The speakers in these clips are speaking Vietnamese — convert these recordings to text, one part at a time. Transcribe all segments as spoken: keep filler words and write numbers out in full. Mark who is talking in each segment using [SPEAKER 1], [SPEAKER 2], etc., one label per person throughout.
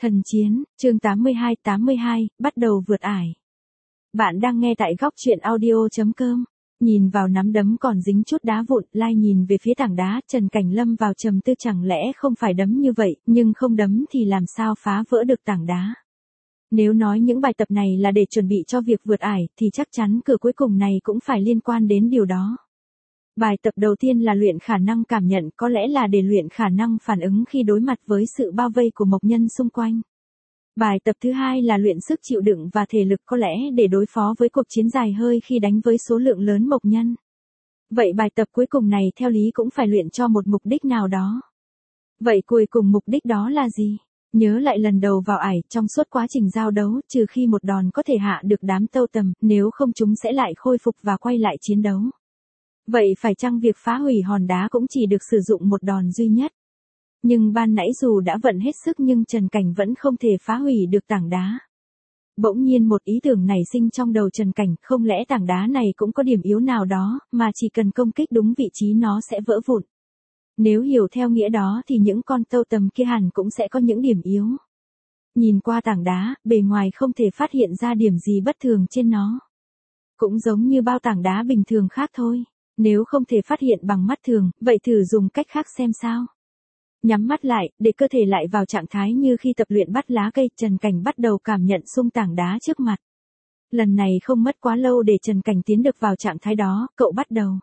[SPEAKER 1] Thần chiến, chương tám mươi hai tám mươi hai, bắt đầu vượt ải. Bạn đang nghe tại góc truyện audio chấm com. Nhìn vào nắm đấm còn dính chút đá vụn, Lai nhìn về phía tảng đá, Trần Cảnh lâm vào trầm tư, chẳng lẽ không phải đấm như vậy, nhưng không đấm thì làm sao phá vỡ được tảng đá. Nếu nói những bài tập này là để chuẩn bị cho việc vượt ải, thì chắc chắn cửa cuối cùng này cũng phải liên quan đến điều đó. Bài tập đầu tiên là luyện khả năng cảm nhận, có lẽ là để luyện khả năng phản ứng khi đối mặt với sự bao vây của mộc nhân xung quanh. Bài tập thứ hai là luyện sức chịu đựng và thể lực, có lẽ để đối phó với cuộc chiến dài hơi khi đánh với số lượng lớn mộc nhân. Vậy bài tập cuối cùng này theo lý cũng phải luyện cho một mục đích nào đó. Vậy cuối cùng mục đích đó là gì? Nhớ lại lần đầu vào ải, trong suốt quá trình giao đấu, trừ khi một đòn có thể hạ được đám tâu tầm, nếu không chúng sẽ lại khôi phục và quay lại chiến đấu. Vậy phải chăng việc phá hủy hòn đá cũng chỉ được sử dụng một đòn duy nhất? Nhưng ban nãy dù đã vận hết sức nhưng Trần Cảnh vẫn không thể phá hủy được tảng đá. Bỗng nhiên một ý tưởng nảy sinh trong đầu Trần Cảnh, không lẽ tảng đá này cũng có điểm yếu nào đó, mà chỉ cần công kích đúng vị trí nó sẽ vỡ vụn. Nếu hiểu theo nghĩa đó thì những con tâu tầm kia hẳn cũng sẽ có những điểm yếu. Nhìn qua tảng đá, bề ngoài không thể phát hiện ra điểm gì bất thường trên nó. Cũng giống như bao tảng đá bình thường khác thôi. Nếu không thể phát hiện bằng mắt thường, vậy thử dùng cách khác xem sao. Nhắm mắt lại, để cơ thể lại vào trạng thái như khi tập luyện bắt lá cây, Trần Cảnh bắt đầu cảm nhận xung tảng đá trước mặt. Lần này không mất quá lâu để Trần Cảnh tiến được vào trạng thái đó, cậu bắt đầu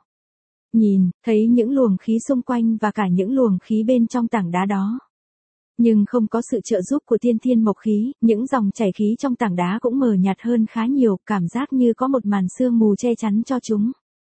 [SPEAKER 1] nhìn, thấy những luồng khí xung quanh và cả những luồng khí bên trong tảng đá đó. Nhưng không có sự trợ giúp của tiên thiên mộc khí, những dòng chảy khí trong tảng đá cũng mờ nhạt hơn khá nhiều, cảm giác như có một màn sương mù che chắn cho chúng.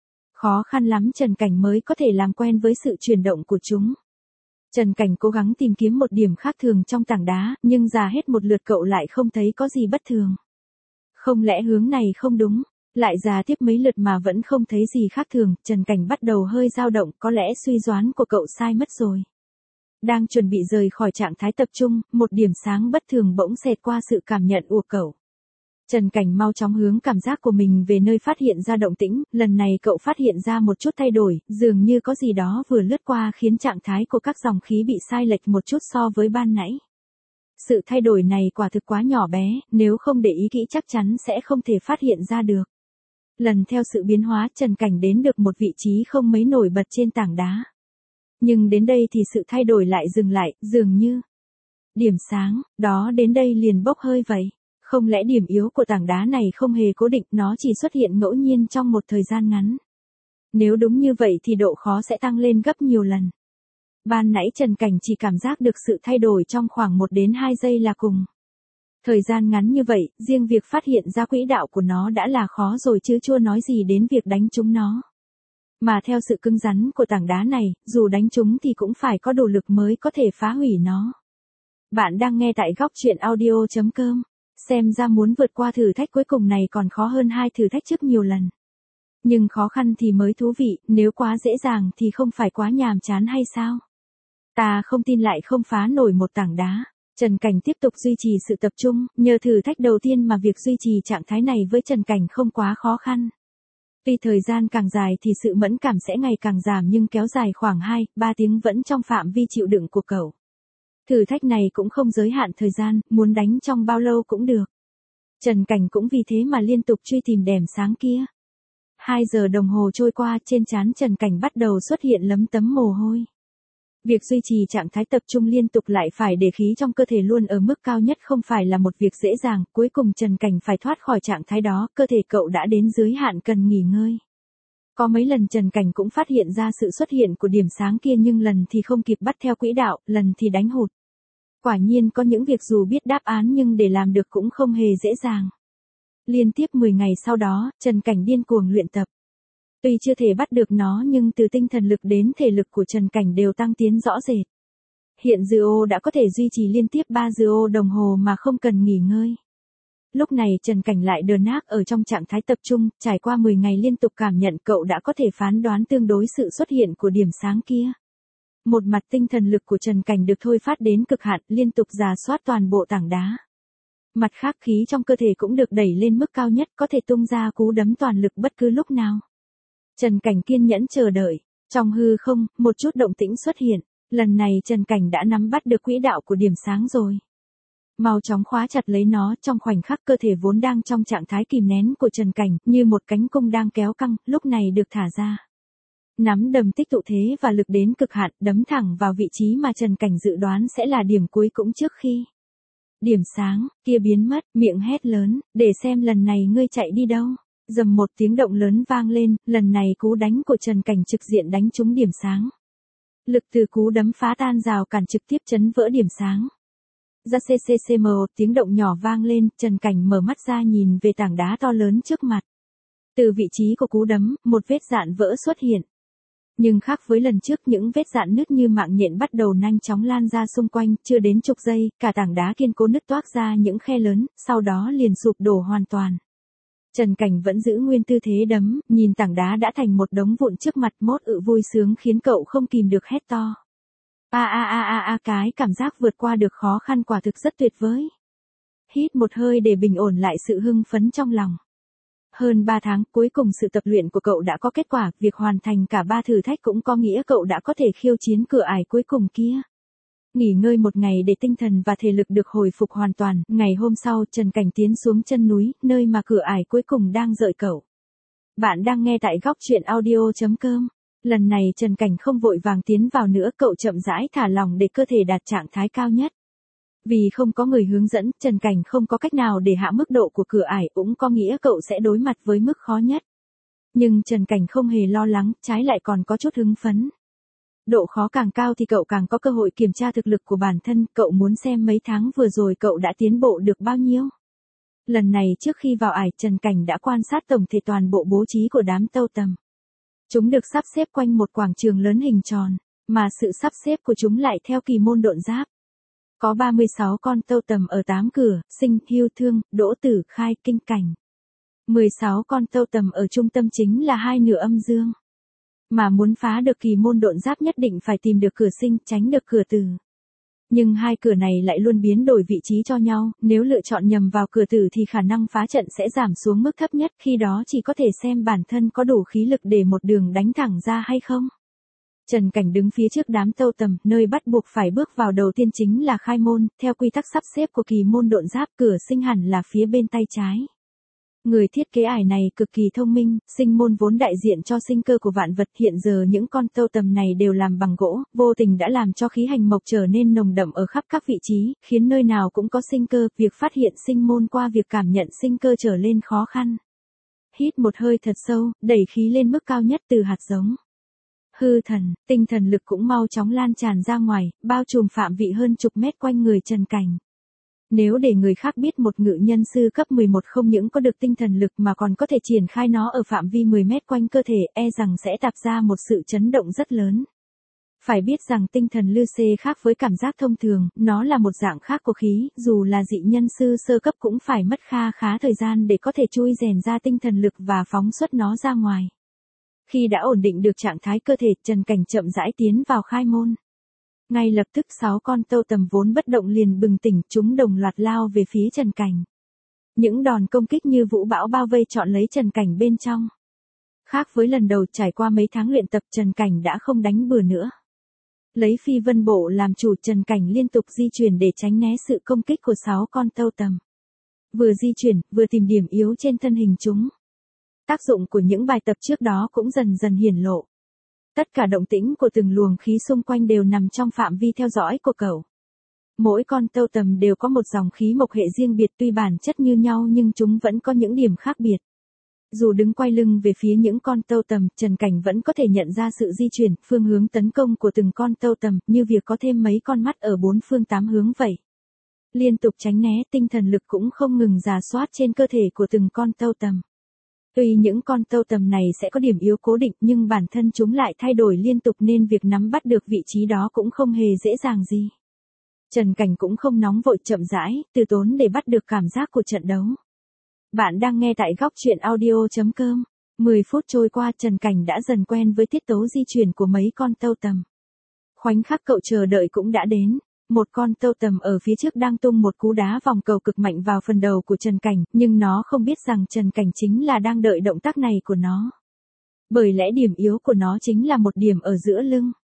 [SPEAKER 1] Khó khăn lắm Trần Cảnh mới có thể làm quen với sự chuyển động của chúng. Trần Cảnh cố gắng tìm kiếm một điểm khác thường trong tảng đá, nhưng dà hết một lượt cậu lại không thấy có gì bất thường. Không lẽ hướng này không đúng? Lại dà tiếp mấy lượt mà vẫn không thấy gì khác thường, Trần Cảnh bắt đầu hơi dao động, có lẽ suy đoán của cậu sai mất rồi. Đang chuẩn bị rời khỏi trạng thái tập trung, một điểm sáng bất thường bỗng xẹt qua sự cảm nhận của cậu. Trần Cảnh mau chóng hướng cảm giác của mình về nơi phát hiện ra động tĩnh, lần này cậu phát hiện ra một chút thay đổi, dường như có gì đó vừa lướt qua khiến trạng thái của các dòng khí bị sai lệch một chút so với ban nãy. Sự thay đổi này quả thực quá nhỏ bé, nếu không để ý kỹ chắc chắn sẽ không thể phát hiện ra được. Lần theo sự biến hóa, Trần Cảnh đến được một vị trí không mấy nổi bật trên tảng đá. Nhưng đến đây thì sự thay đổi lại dừng lại, dường như điểm sáng, đó đến đây liền bốc hơi vậy. Không lẽ điểm yếu của tảng đá này không hề cố định, nó chỉ xuất hiện ngẫu nhiên trong một thời gian ngắn. Nếu đúng như vậy thì độ khó sẽ tăng lên gấp nhiều lần. Ban nãy Trần Cảnh chỉ cảm giác được sự thay đổi trong khoảng một đến hai giây là cùng. Thời gian ngắn như vậy, riêng việc phát hiện ra quỹ đạo của nó đã là khó rồi chứ chưa nói gì đến việc đánh trúng nó. Mà theo sự cứng rắn của tảng đá này, dù đánh trúng thì cũng phải có đủ lực mới có thể phá hủy nó. Bạn đang nghe tại góc truyện audio chấm com. Xem ra muốn vượt qua thử thách cuối cùng này còn khó hơn hai thử thách trước nhiều lần. Nhưng khó khăn thì mới thú vị, nếu quá dễ dàng thì không phải quá nhàm chán hay sao? Ta không tin lại không phá nổi một tảng đá. Trần Cảnh tiếp tục duy trì sự tập trung, nhờ thử thách đầu tiên mà việc duy trì trạng thái này với Trần Cảnh không quá khó khăn. Tuy thời gian càng dài thì sự mẫn cảm sẽ ngày càng giảm nhưng kéo dài khoảng hai ba tiếng vẫn trong phạm vi chịu đựng của cậu. Thử thách này cũng không giới hạn thời gian, muốn đánh trong bao lâu cũng được. Trần Cảnh cũng vì thế mà liên tục truy tìm đèn sáng kia. Hai giờ đồng hồ trôi qua, trên trán Trần Cảnh bắt đầu xuất hiện lấm tấm mồ hôi. Việc duy trì trạng thái tập trung liên tục lại phải để khí trong cơ thể luôn ở mức cao nhất không phải là một việc dễ dàng, cuối cùng Trần Cảnh phải thoát khỏi trạng thái đó, cơ thể cậu đã đến giới hạn cần nghỉ ngơi. Có mấy lần Trần Cảnh cũng phát hiện ra sự xuất hiện của điểm sáng kia nhưng lần thì không kịp bắt theo quỹ đạo, lần thì đánh hụt. Quả nhiên có những việc dù biết đáp án nhưng để làm được cũng không hề dễ dàng. Liên tiếp mười ngày sau đó, Trần Cảnh điên cuồng luyện tập. Tuy chưa thể bắt được nó nhưng từ tinh thần lực đến thể lực của Trần Cảnh đều tăng tiến rõ rệt. Hiện Dư đã có thể duy trì liên tiếp ba Dư đồng hồ mà không cần nghỉ ngơi. Lúc này Trần Cảnh lại đờ nác ở trong trạng thái tập trung, trải qua mười ngày liên tục cảm nhận cậu đã có thể phán đoán tương đối sự xuất hiện của điểm sáng kia. Một mặt tinh thần lực của Trần Cảnh được thôi phát đến cực hạn, liên tục rà soát toàn bộ tảng đá. Mặt khác khí trong cơ thể cũng được đẩy lên mức cao nhất, có thể tung ra cú đấm toàn lực bất cứ lúc nào. Trần Cảnh kiên nhẫn chờ đợi. Trong hư không, một chút động tĩnh xuất hiện. Lần này Trần Cảnh đã nắm bắt được quỹ đạo của điểm sáng rồi. Mau chóng khóa chặt lấy nó, trong khoảnh khắc cơ thể vốn đang trong trạng thái kìm nén của Trần Cảnh, như một cánh cung đang kéo căng, lúc này được thả ra. Nắm đấm tích tụ thế và lực đến cực hạn, đấm thẳng vào vị trí mà Trần Cảnh dự đoán sẽ là điểm cuối cũng trước khi. Điểm sáng, kia biến mất, miệng hét lớn, để xem lần này ngươi chạy đi đâu. Dầm một tiếng động lớn vang lên, lần này cú đánh của Trần Cảnh trực diện đánh trúng điểm sáng. Lực từ cú đấm phá tan rào cản trực tiếp chấn vỡ điểm sáng. Ra ccm, tiếng động nhỏ vang lên, Trần Cảnh mở mắt ra nhìn về tảng đá to lớn trước mặt. Từ vị trí của cú đấm, một vết dạn vỡ xuất hiện. Nhưng khác với lần trước, những vết dạn nứt như mạng nhện bắt đầu nhanh chóng lan ra xung quanh, chưa đến chục giây, cả tảng đá kiên cố nứt toác ra những khe lớn, sau đó liền sụp đổ hoàn toàn. Trần Cảnh vẫn giữ nguyên tư thế đấm, nhìn tảng đá đã thành một đống vụn trước mặt, mốt ự vui sướng khiến cậu không kìm được hét to. A a a a a cái cảm giác vượt qua được khó khăn quả thực rất tuyệt vời. Hít một hơi để bình ổn lại sự hưng phấn trong lòng. Hơn ba tháng, cuối cùng sự tập luyện của cậu đã có kết quả, việc hoàn thành cả ba thử thách cũng có nghĩa cậu đã có thể khiêu chiến cửa ải cuối cùng kia. Nghỉ ngơi một ngày để tinh thần và thể lực được hồi phục hoàn toàn, ngày hôm sau Trần Cảnh tiến xuống chân núi, nơi mà cửa ải cuối cùng đang đợi cậu. Bạn đang nghe tại góc truyện audio chấm com. Lần này Trần Cảnh không vội vàng tiến vào nữa, cậu chậm rãi thả lỏng để cơ thể đạt trạng thái cao nhất. Vì không có người hướng dẫn, Trần Cảnh không có cách nào để hạ mức độ của cửa ải, cũng có nghĩa cậu sẽ đối mặt với mức khó nhất. Nhưng Trần Cảnh không hề lo lắng, trái lại còn có chút hứng phấn. Độ khó càng cao thì cậu càng có cơ hội kiểm tra thực lực của bản thân, cậu muốn xem mấy tháng vừa rồi cậu đã tiến bộ được bao nhiêu. Lần này trước khi vào ải, Trần Cảnh đã quan sát tổng thể toàn bộ bố trí của đám tâu tầm. Chúng được sắp xếp quanh một quảng trường lớn hình tròn, mà sự sắp xếp của chúng lại theo kỳ môn độn giáp. Có ba mươi sáu con tâu tầm ở tám cửa, sinh, hưu, thương, đỗ tử, khai, kinh, cảnh. mười sáu con tâu tầm ở trung tâm chính là hai nửa âm dương. Mà muốn phá được kỳ môn độn giáp nhất định phải tìm được cửa sinh, tránh được cửa tử. Nhưng hai cửa này lại luôn biến đổi vị trí cho nhau, nếu lựa chọn nhầm vào cửa tử thì khả năng phá trận sẽ giảm xuống mức thấp nhất, khi đó chỉ có thể xem bản thân có đủ khí lực để một đường đánh thẳng ra hay không. Trần Cảnh đứng phía trước đám tâu tầm, nơi bắt buộc phải bước vào đầu tiên chính là khai môn, theo quy tắc sắp xếp của kỳ môn độn giáp, cửa sinh hẳn là phía bên tay trái. Người thiết kế ải này cực kỳ thông minh, sinh môn vốn đại diện cho sinh cơ của vạn vật, hiện giờ những con tâu tầm này đều làm bằng gỗ, vô tình đã làm cho khí hành mộc trở nên nồng đậm ở khắp các vị trí, khiến nơi nào cũng có sinh cơ, việc phát hiện sinh môn qua việc cảm nhận sinh cơ trở lên khó khăn. Hít một hơi thật sâu, đẩy khí lên mức cao nhất từ hạt giống. Hư thần, tinh thần lực cũng mau chóng lan tràn ra ngoài, bao trùm phạm vị hơn chục mét quanh người Trần Cảnh. Nếu để người khác biết một ngự nhân sư cấp mười một không những có được tinh thần lực mà còn có thể triển khai nó ở phạm vi mười mét quanh cơ thể, e rằng sẽ tạo ra một sự chấn động rất lớn. Phải biết rằng tinh thần lư xê khác với cảm giác thông thường, nó là một dạng khác của khí, dù là dị nhân sư sơ cấp cũng phải mất kha khá thời gian để có thể chui rèn ra tinh thần lực và phóng xuất nó ra ngoài. Khi đã ổn định được trạng thái cơ thể, Trần Cảnh chậm rãi tiến vào khai môn. Ngay lập tức sáu con tâu tầm vốn bất động liền bừng tỉnh, chúng đồng loạt lao về phía Trần Cảnh. Những đòn công kích như vũ bão bao vây trọn lấy Trần Cảnh bên trong. Khác với lần đầu, trải qua mấy tháng luyện tập, Trần Cảnh đã không đánh bừa nữa. Lấy phi vân bộ làm chủ, Trần Cảnh liên tục di chuyển để tránh né sự công kích của sáu con tâu tầm. Vừa di chuyển, vừa tìm điểm yếu trên thân hình chúng. Tác dụng của những bài tập trước đó cũng dần dần hiển lộ. Tất cả động tĩnh của từng luồng khí xung quanh đều nằm trong phạm vi theo dõi của cậu. Mỗi con tâu tầm đều có một dòng khí mộc hệ riêng biệt, tuy bản chất như nhau nhưng chúng vẫn có những điểm khác biệt. Dù đứng quay lưng về phía những con tâu tầm, Trần Cảnh vẫn có thể nhận ra sự di chuyển, phương hướng tấn công của từng con tâu tầm, như việc có thêm mấy con mắt ở bốn phương tám hướng vậy. Liên tục tránh né, tinh thần lực cũng không ngừng rà soát trên cơ thể của từng con tâu tầm. Tuy những con tâu tầm này sẽ có điểm yếu cố định nhưng bản thân chúng lại thay đổi liên tục nên việc nắm bắt được vị trí đó cũng không hề dễ dàng gì. Trần Cảnh cũng không nóng vội, chậm rãi, từ tốn để bắt được cảm giác của trận đấu. Bạn đang nghe tại góc truyện audio chấm com. mười phút trôi qua, Trần Cảnh đã dần quen với tiết tấu di chuyển của mấy con tâu tầm. Khoảnh khắc cậu chờ đợi cũng đã đến. Một con tâu tầm ở phía trước đang tung một cú đá vòng cầu cực mạnh vào phần đầu của Trần Cảnh, nhưng nó không biết rằng Trần Cảnh chính là đang đợi động tác này của nó. Bởi lẽ điểm yếu của nó chính là một điểm ở giữa lưng.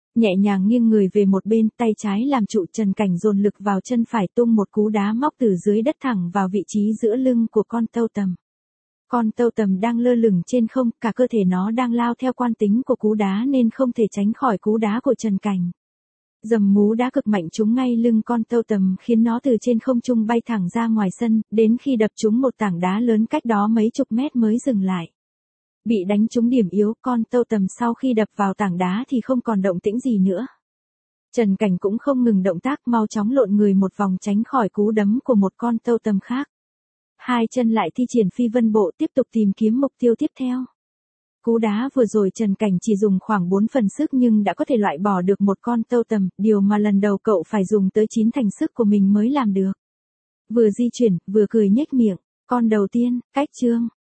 [SPEAKER 1] Nhẹ nhàng nghiêng người về một bên, tay trái làm trụ, Trần Cảnh dồn lực vào chân phải tung một cú đá móc từ dưới đất thẳng vào vị trí giữa lưng của con tâu tầm. Con tâu tầm đang lơ lửng trên không, cả cơ thể nó đang lao theo quan tính của cú đá nên không thể tránh khỏi cú đá của Trần Cảnh. Dầm mú đá cực mạnh trúng ngay lưng con tâu tầm khiến nó từ trên không trung bay thẳng ra ngoài sân, đến khi đập trúng một tảng đá lớn cách đó mấy chục mét mới dừng lại. Bị đánh trúng điểm yếu, con tâu tầm sau khi đập vào tảng đá thì không còn động tĩnh gì nữa. Trần Cảnh cũng không ngừng động tác, mau chóng lộn người một vòng tránh khỏi cú đấm của một con tâu tầm khác. Hai chân lại thi triển phi vân bộ tiếp tục tìm kiếm mục tiêu tiếp theo. Cú đá vừa rồi Trần Cảnh chỉ dùng khoảng bốn phần sức nhưng đã có thể loại bỏ được một con tâu tầm, điều mà lần đầu cậu phải dùng tới chín thành sức của mình mới làm được. Vừa di chuyển, vừa cười nhếch miệng, con đầu tiên, cách chương.